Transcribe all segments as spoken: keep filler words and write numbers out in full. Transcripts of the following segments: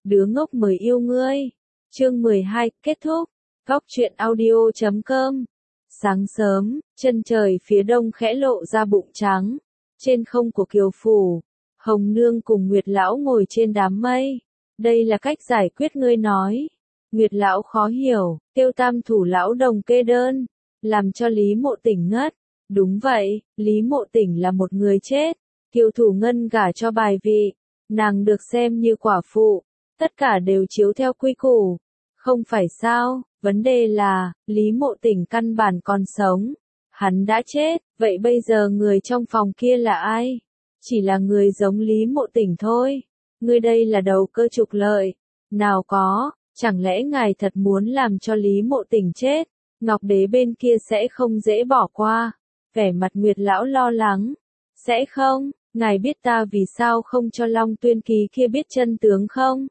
đứa ngốc mới yêu ngươi. Chương mười hai, kết thúc. Góc truyện audio chấm com. Sáng sớm, chân trời phía đông khẽ lộ ra bụng trắng. Trên không của Kiều Phủ, Hồng Nương cùng Nguyệt Lão ngồi trên đám mây. Đây là cách giải quyết ngươi nói. Nguyệt Lão khó hiểu, Tiêu Tam thủ lão đồng kê đơn, làm cho Lý Mộ Tỉnh ngất. Đúng vậy, Lý Mộ Tỉnh là một người chết. Kiều Thủ Ngân gả cho bài vị, nàng được xem như quả phụ, tất cả đều chiếu theo quy củ. Không phải sao, vấn đề là, Lý Mộ Tỉnh căn bản còn sống. Hắn đã chết, vậy bây giờ người trong phòng kia là ai? Chỉ là người giống Lý Mộ Tỉnh thôi. Ngươi đây là đầu cơ trục lợi. Nào có, chẳng lẽ ngài thật muốn làm cho Lý Mộ Tỉnh chết? Ngọc Đế bên kia sẽ không dễ bỏ qua. Vẻ mặt Nguyệt Lão lo lắng. Sẽ không, ngài biết ta vì sao không cho Long Tuyên Ký kia biết chân tướng không?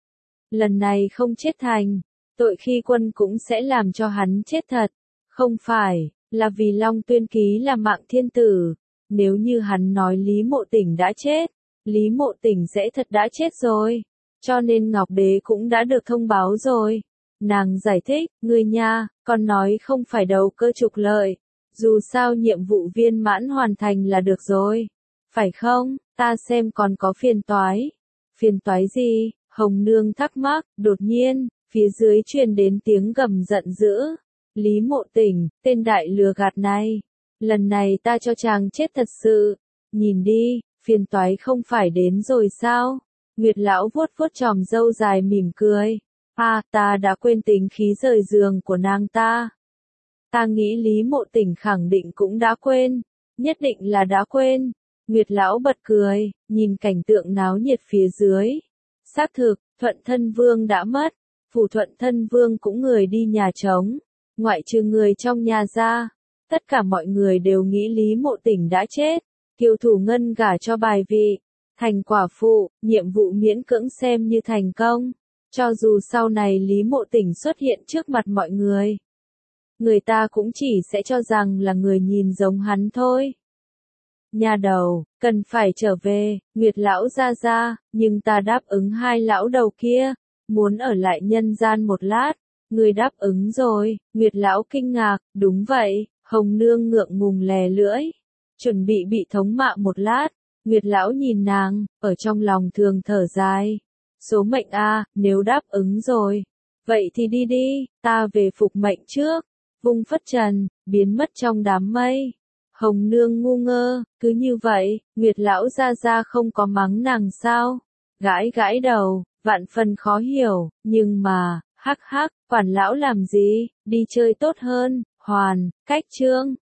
Lần này không chết thành, tội khi quân cũng sẽ làm cho hắn chết thật. Không phải, là vì Long Tuyên Ký là mạng thiên tử. Nếu như hắn nói Lý Mộ Tỉnh đã chết, Lý Mộ Tỉnh sẽ thật đã chết rồi. Cho nên Ngọc Đế cũng đã được thông báo rồi. Nàng giải thích, ngươi nha, con nói không phải đầu cơ trục lợi. Dù sao nhiệm vụ viên mãn hoàn thành là được rồi. Phải không, ta xem còn có phiền toái. Phiền toái gì? Hồng Nương thắc mắc, đột nhiên, phía dưới truyền đến tiếng gầm giận dữ. Lý Mộ Tỉnh, tên đại lừa gạt này. Lần này ta cho chàng chết thật sự. Nhìn đi, phiền toái không phải đến rồi sao? Nguyệt Lão vuốt vuốt chòm râu dài mỉm cười. À, ta đã quên tính khí rời giường của nàng ta. Ta nghĩ Lý Mộ Tỉnh khẳng định cũng đã quên. Nhất định là đã quên. Nguyệt Lão bật cười, nhìn cảnh tượng náo nhiệt phía dưới. Xác thực, Thuận Thân Vương đã mất. Phủ Thuận Thân Vương cũng người đi nhà trống. Ngoại trừ người trong nhà ra. Tất cả mọi người đều nghĩ Lý Mộ Tỉnh đã chết. Kiều Thủ Ngân gả cho bài vị. Thành quả phụ, nhiệm vụ miễn cưỡng xem như thành công. Cho dù sau này Lý Mộ Tỉnh xuất hiện trước mặt mọi người, người ta cũng chỉ sẽ cho rằng là người nhìn giống hắn thôi. Nhà đầu, cần phải trở về, Nguyệt Lão ra ra, nhưng ta đáp ứng hai lão đầu kia, muốn ở lại nhân gian một lát. Người đáp ứng rồi, Nguyệt Lão kinh ngạc, đúng vậy, Hồng Nương ngượng ngùng lè lưỡi, chuẩn bị bị thống mạ một lát. Nguyệt Lão nhìn nàng, ở trong lòng thường thở dài. Số mệnh a, nếu đáp ứng rồi, vậy thì đi đi, ta về phục mệnh trước. Vung phất trần, biến mất trong đám mây. Hồng Nương ngu ngơ, cứ như vậy, Nguyệt Lão ra ra không có mắng nàng sao? Gãi gãi đầu, vạn phần khó hiểu, nhưng mà, hắc hắc, quản lão làm gì, đi chơi tốt hơn. Hoàn, cách chương.